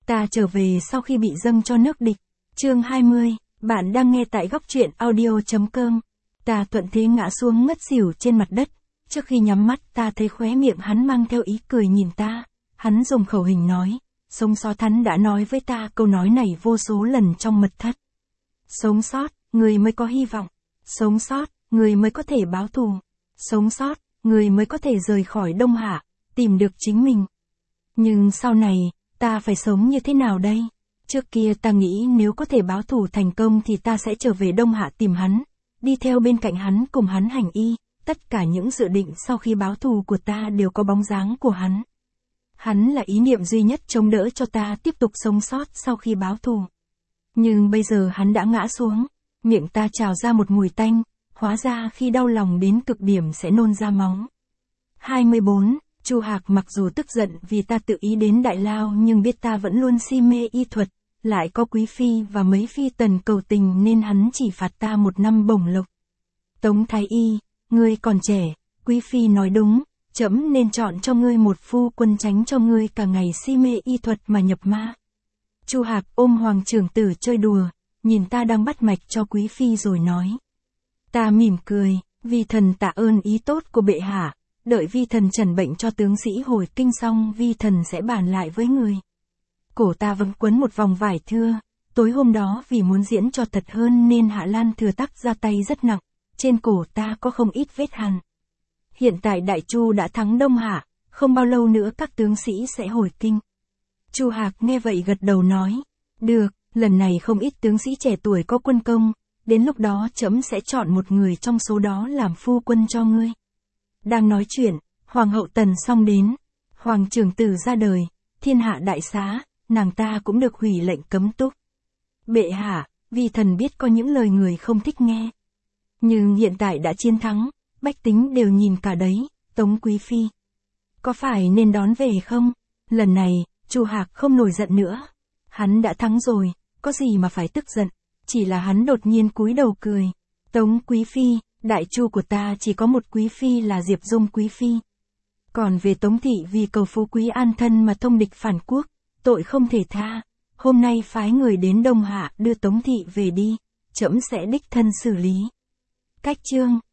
Ta trở về sau khi bị dâng cho nước địch. Chương 20, bạn đang nghe tại góc truyện audio.com. Ta thuận thế ngã xuống ngất xỉu trên mặt đất. Trước khi nhắm mắt ta thấy khóe miệng hắn mang theo ý cười nhìn ta. Hắn dùng khẩu hình nói. Sống sót, hắn đã nói với ta câu nói này vô số lần trong mật thất. Sống sót, người mới có hy vọng. Sống sót, người mới có thể báo thù. Sống sót, người mới có thể rời khỏi Đông Hạ, tìm được chính mình. Nhưng sau này, ta phải sống như thế nào đây? Trước kia ta nghĩ nếu có thể báo thù thành công thì ta sẽ trở về Đông Hạ tìm hắn, đi theo bên cạnh hắn cùng hắn hành y, tất cả những dự định sau khi báo thù của ta đều có bóng dáng của hắn. Hắn là ý niệm duy nhất chống đỡ cho ta tiếp tục sống sót sau khi báo thù. Nhưng bây giờ hắn đã ngã xuống, miệng ta trào ra một mùi tanh, hóa ra khi đau lòng đến cực điểm sẽ nôn ra máu. 24. Chu Hạc mặc dù tức giận vì ta tự ý đến Đại Lao nhưng biết ta vẫn luôn si mê y thuật, lại có quý phi và mấy phi tần cầu tình nên hắn chỉ phạt ta 1 năm bổng lộc. Tống Thái Y, ngươi còn trẻ, quý phi nói đúng, trẫm nên chọn cho ngươi một phu quân tránh cho ngươi cả ngày si mê y thuật mà nhập ma. Chu Hạc ôm hoàng trưởng tử chơi đùa, nhìn ta đang bắt mạch cho quý phi rồi nói. Ta mỉm cười, vi thần tạ ơn ý tốt của bệ hạ, đợi vi thần trần bệnh cho tướng sĩ hồi kinh xong vi thần sẽ bàn lại với người. Cổ ta vẫn quấn một vòng vải thưa, tối hôm đó vì muốn diễn cho thật hơn nên Hạ Lan Thừa Tắc ra tay rất nặng, trên cổ ta có không ít vết hằn. Hiện tại Đại Chu đã thắng Đông Hạ, không bao lâu nữa các tướng sĩ sẽ hồi kinh. Chu Hạc nghe vậy gật đầu nói, được, lần này không ít tướng sĩ trẻ tuổi có quân công, đến lúc đó trẫm sẽ chọn một người trong số đó làm phu quân cho ngươi. Đang nói chuyện, Hoàng hậu Tần Song đến, Hoàng trưởng tử ra đời, thiên hạ đại xá, nàng ta cũng được hủy lệnh cấm túc. Bệ hạ, vi thần biết có những lời người không thích nghe. Nhưng hiện tại đã chiến thắng, bách tính đều nhìn cả đấy, Tống quý phi. Có phải nên đón về không? Lần này, Chu Hạc không nổi giận nữa. Hắn đã thắng rồi, có gì mà phải tức giận, chỉ là hắn đột nhiên cúi đầu cười. Tống quý phi, Đại Chu của ta chỉ có một quý phi là Diệp Dung quý phi. Còn về Tống thị vì cầu phú quý an thân mà thông địch phản quốc, tội không thể tha. Hôm nay phái người đến Đông Hạ đưa Tống thị về đi, trẫm sẽ đích thân xử lý. Cách chương